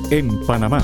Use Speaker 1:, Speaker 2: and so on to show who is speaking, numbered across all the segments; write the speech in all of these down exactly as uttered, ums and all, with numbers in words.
Speaker 1: en Panamá.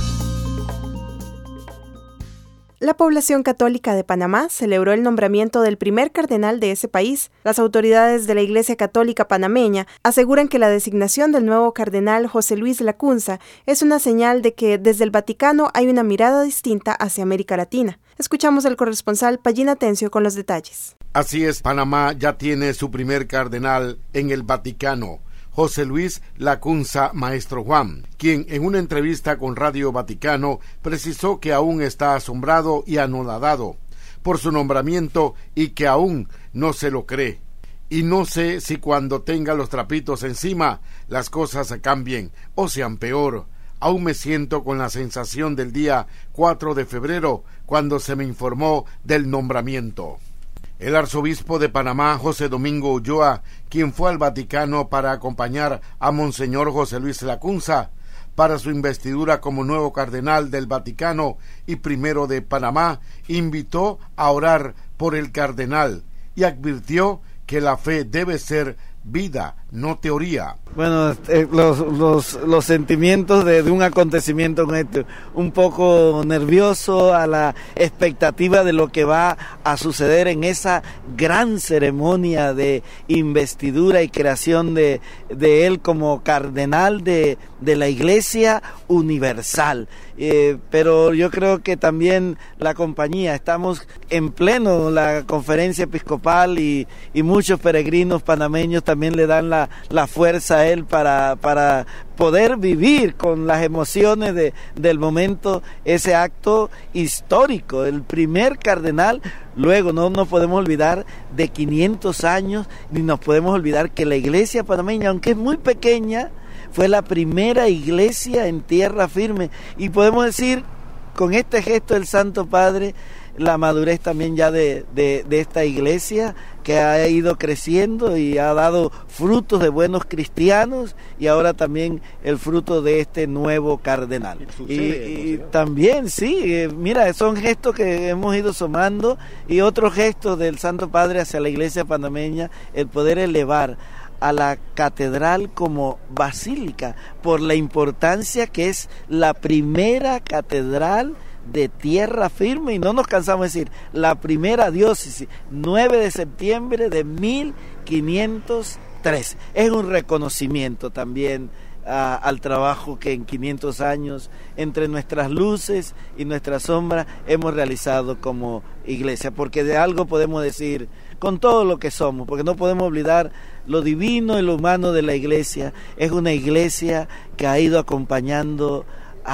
Speaker 2: La población católica de Panamá celebró el nombramiento del primer cardenal de ese país. Las autoridades de la Iglesia Católica panameña aseguran que la designación del nuevo cardenal José Luis Lacunza es una señal de que desde el Vaticano hay una mirada distinta hacia América Latina. Escuchamos al corresponsal Pallín Atencio con los detalles.
Speaker 3: Así es, Panamá ya tiene su primer cardenal en el Vaticano, José Luis Lacunza Maestro Juan, quien en una entrevista con Radio Vaticano precisó que aún está asombrado y anonadado por su nombramiento y que aún no se lo cree. Y no sé si cuando tenga los trapitos encima las cosas cambien o sean peor. Aún me siento con la sensación del día cuatro de febrero, cuando se me informó del nombramiento. El arzobispo de Panamá, José Domingo Ulloa, quien fue al Vaticano para acompañar a Monseñor José Luis Lacunza para su investidura como nuevo cardenal del Vaticano y primero de Panamá, invitó a orar por el cardenal y advirtió que la fe debe ser vida, no teoría.
Speaker 4: Bueno, eh, los, los, los sentimientos de, de un acontecimiento con este, un poco nervioso a la expectativa de lo que va a suceder en esa gran ceremonia de investidura y creación de, de él como cardenal de, de la Iglesia Universal. Eh, pero yo creo que también la compañía, estamos en pleno la conferencia episcopal y, y muchos peregrinos panameños también le dan la, la fuerza a él para, para poder vivir con las emociones de, del momento ese acto histórico, el primer cardenal. Luego no nos podemos olvidar de quinientos años, ni nos podemos olvidar que la iglesia panameña, aunque es muy pequeña, fue la primera iglesia en tierra firme, y podemos decir con este gesto del Santo Padre la madurez también ya de, de, de esta iglesia, que ha ido creciendo y ha dado frutos de buenos cristianos, y ahora también el fruto de este nuevo cardenal. Y, y también, sí, eh, mira, son gestos que hemos ido sumando, y otros gestos del Santo Padre hacia la iglesia panameña, el poder elevar a la catedral como basílica, por la importancia que es la primera catedral de tierra firme, y no nos cansamos de decir, la primera diócesis, nueve de septiembre de mil quinientos tres. Es un reconocimiento también a, al trabajo que en quinientos años, entre nuestras luces y nuestras sombras, hemos realizado como iglesia, porque de algo podemos decir con todo lo que somos, porque no podemos olvidar lo divino y lo humano de la iglesia. Es una iglesia que ha ido acompañando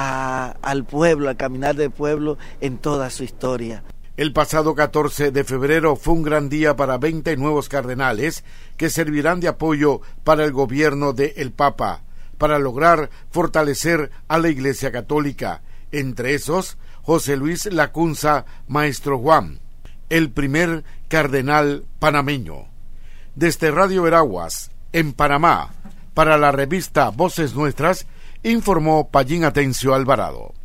Speaker 4: a, al pueblo, al caminar del pueblo en toda su historia.
Speaker 3: El pasado catorce de febrero fue un gran día para veinte nuevos cardenales que servirán de apoyo para el gobierno de el Papa, para lograr fortalecer a la Iglesia Católica. Entre esos, José Luis Lacunza Maestro Juan, el primer cardenal panameño. Desde Radio Veraguas, en Panamá, para la revista Voces Nuestras, informó Pallín Atencio Alvarado.